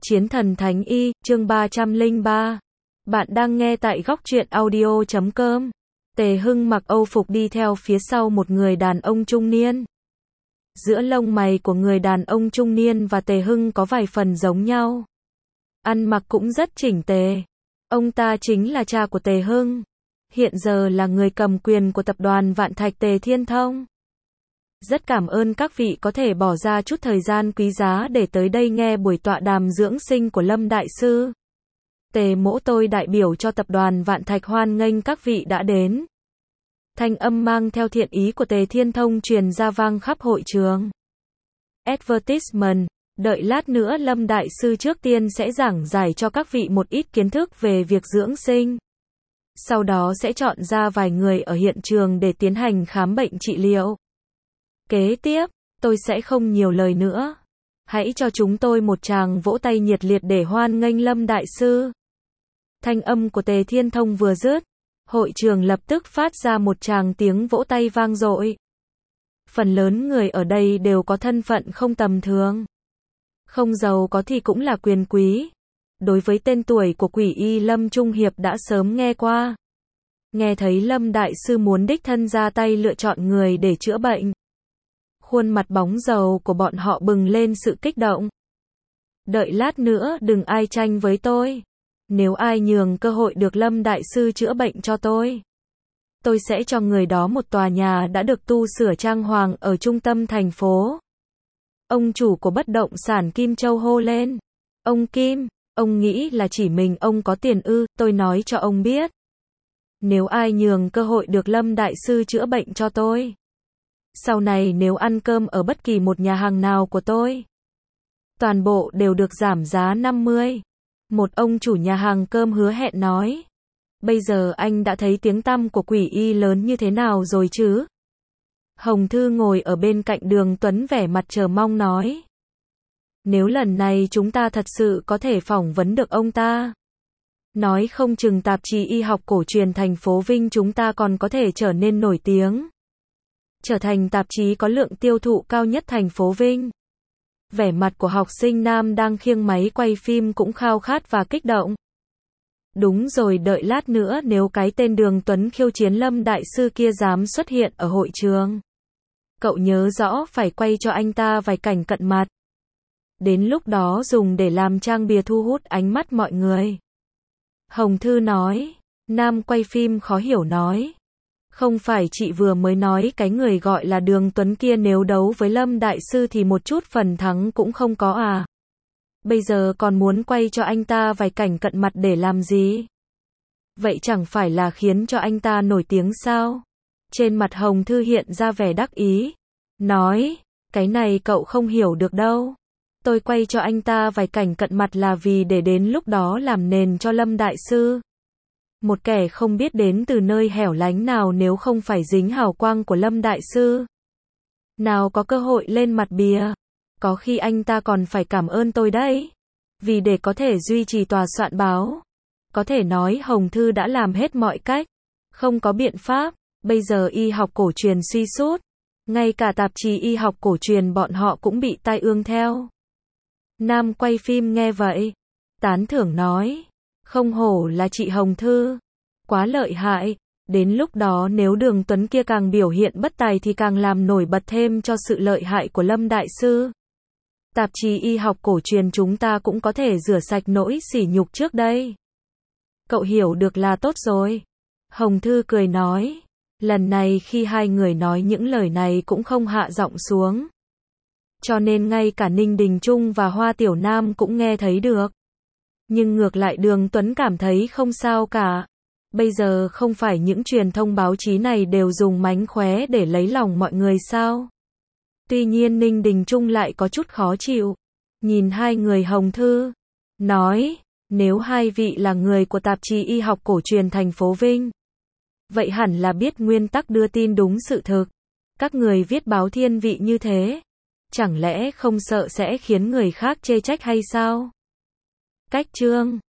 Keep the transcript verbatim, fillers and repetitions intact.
Chiến thần Thánh Y, chương ba trăm lẻ ba. Bạn đang nghe tại góc truyện audio chấm com. Tề Hưng mặc âu phục đi theo phía sau một người đàn ông trung niên. Giữa lông mày của người đàn ông trung niên và Tề Hưng có vài phần giống nhau. Ăn mặc cũng rất chỉnh tề. Ông ta chính là cha của Tề Hưng. Hiện giờ là người cầm quyền của tập đoàn Vạn Thạch Tề Thiên Thông. Rất cảm ơn các vị có thể bỏ ra chút thời gian quý giá để tới đây nghe buổi tọa đàm dưỡng sinh của Lâm Đại Sư. Tề mỗ tôi đại biểu cho tập đoàn Vạn Thạch hoan nghênh các vị đã đến. Thanh âm mang theo thiện ý của Tề Thiên Thông truyền ra vang khắp hội trường. Advertisement, đợi lát nữa Lâm Đại Sư trước tiên sẽ giảng giải cho các vị một ít kiến thức về việc dưỡng sinh. Sau đó sẽ chọn ra vài người ở hiện trường để tiến hành khám bệnh trị liệu. Kế tiếp, tôi sẽ không nhiều lời nữa. Hãy cho chúng tôi một tràng vỗ tay nhiệt liệt để hoan nghênh Lâm Đại Sư. Thanh âm của Tề Thiên Thông vừa dứt, hội trường lập tức phát ra một tràng tiếng vỗ tay vang dội. Phần lớn người ở đây đều có thân phận không tầm thường. Không giàu có thì cũng là quyền quý. Đối với tên tuổi của Quỷ Y Lâm Trung Hiệp đã sớm nghe qua. Nghe thấy Lâm Đại Sư muốn đích thân ra tay lựa chọn người để chữa bệnh. Khuôn mặt bóng dầu của bọn họ bừng lên sự kích động. Đợi lát nữa đừng ai tranh với tôi. Nếu ai nhường cơ hội được Lâm Đại Sư chữa bệnh cho tôi, tôi sẽ cho người đó một tòa nhà đã được tu sửa trang hoàng ở trung tâm thành phố. Ông chủ của bất động sản Kim Châu hô lên. Ông Kim, ông nghĩ là chỉ mình ông có tiền ư? Tôi nói cho ông biết. Nếu ai nhường cơ hội được Lâm Đại Sư chữa bệnh cho tôi, sau này nếu ăn cơm ở bất kỳ một nhà hàng nào của tôi, toàn bộ đều được giảm giá năm mươi. Một ông chủ nhà hàng cơm hứa hẹn nói. Bây giờ anh đã thấy tiếng tăm của Quỷ Y lớn như thế nào rồi chứ? Hồng Thư ngồi ở bên cạnh Đường Tuấn vẻ mặt chờ mong nói. Nếu lần này chúng ta thật sự có thể phỏng vấn được ông ta, nói không chừng tạp chí y học cổ truyền thành phố Vinh chúng ta còn có thể trở nên nổi tiếng. Trở thành tạp chí có lượng tiêu thụ cao nhất thành phố Vinh. Vẻ mặt của học sinh nam đang khiêng máy quay phim cũng khao khát và kích động. Đúng rồi, đợi lát nữa nếu cái tên Đường Tuấn khiêu chiến Lâm Đại Sư kia dám xuất hiện ở hội trường, cậu nhớ rõ phải quay cho anh ta vài cảnh cận mặt. Đến lúc đó dùng để làm trang bìa thu hút ánh mắt mọi người. Hồng Thư nói. Nam quay phim khó hiểu nói. Không phải chị vừa mới nói cái người gọi là Đường Tuấn kia nếu đấu với Lâm Đại Sư thì một chút phần thắng cũng không có à? Bây giờ còn muốn quay cho anh ta vài cảnh cận mặt để làm gì? Vậy chẳng phải là khiến cho anh ta nổi tiếng sao? Trên mặt Hồng Thư hiện ra vẻ đắc ý. Nói, cái này cậu không hiểu được đâu. Tôi quay cho anh ta vài cảnh cận mặt là vì để đến lúc đó làm nền cho Lâm Đại Sư. Một kẻ không biết đến từ nơi hẻo lánh nào nếu không phải dính hào quang của Lâm Đại Sư, nào có cơ hội lên mặt bìa. Có khi anh ta còn phải cảm ơn tôi đấy. Vì để có thể duy trì tòa soạn báo, có thể nói Hồng Thư đã làm hết mọi cách. Không có biện pháp. Bây giờ y học cổ truyền suy sút. Ngay cả tạp chí y học cổ truyền bọn họ cũng bị tai ương theo. Nam quay phim nghe vậy, tán thưởng nói. Không hổ là chị Hồng Thư. Quá lợi hại. Đến lúc đó nếu Đường Tuấn kia càng biểu hiện bất tài thì càng làm nổi bật thêm cho sự lợi hại của Lâm Đại Sư. Tạp chí y học cổ truyền chúng ta cũng có thể rửa sạch nỗi sỉ nhục trước đây. Cậu hiểu được là tốt rồi. Hồng Thư cười nói. Lần này khi hai người nói những lời này cũng không hạ giọng xuống. Cho nên ngay cả Ninh Đình Trung và Hoa Tiểu Nam cũng nghe thấy được. Nhưng ngược lại Đường Tuấn cảm thấy không sao cả. Bây giờ không phải những truyền thông báo chí này đều dùng mánh khóe để lấy lòng mọi người sao? Tuy nhiên Ninh Đình Trung lại có chút khó chịu. Nhìn hai người Hồng Thư. Nói, nếu hai vị là người của tạp chí y học cổ truyền thành phố Vinh, vậy hẳn là biết nguyên tắc đưa tin đúng sự thực. Các người viết báo thiên vị như thế, chẳng lẽ không sợ sẽ khiến người khác chê trách hay sao? Cách chương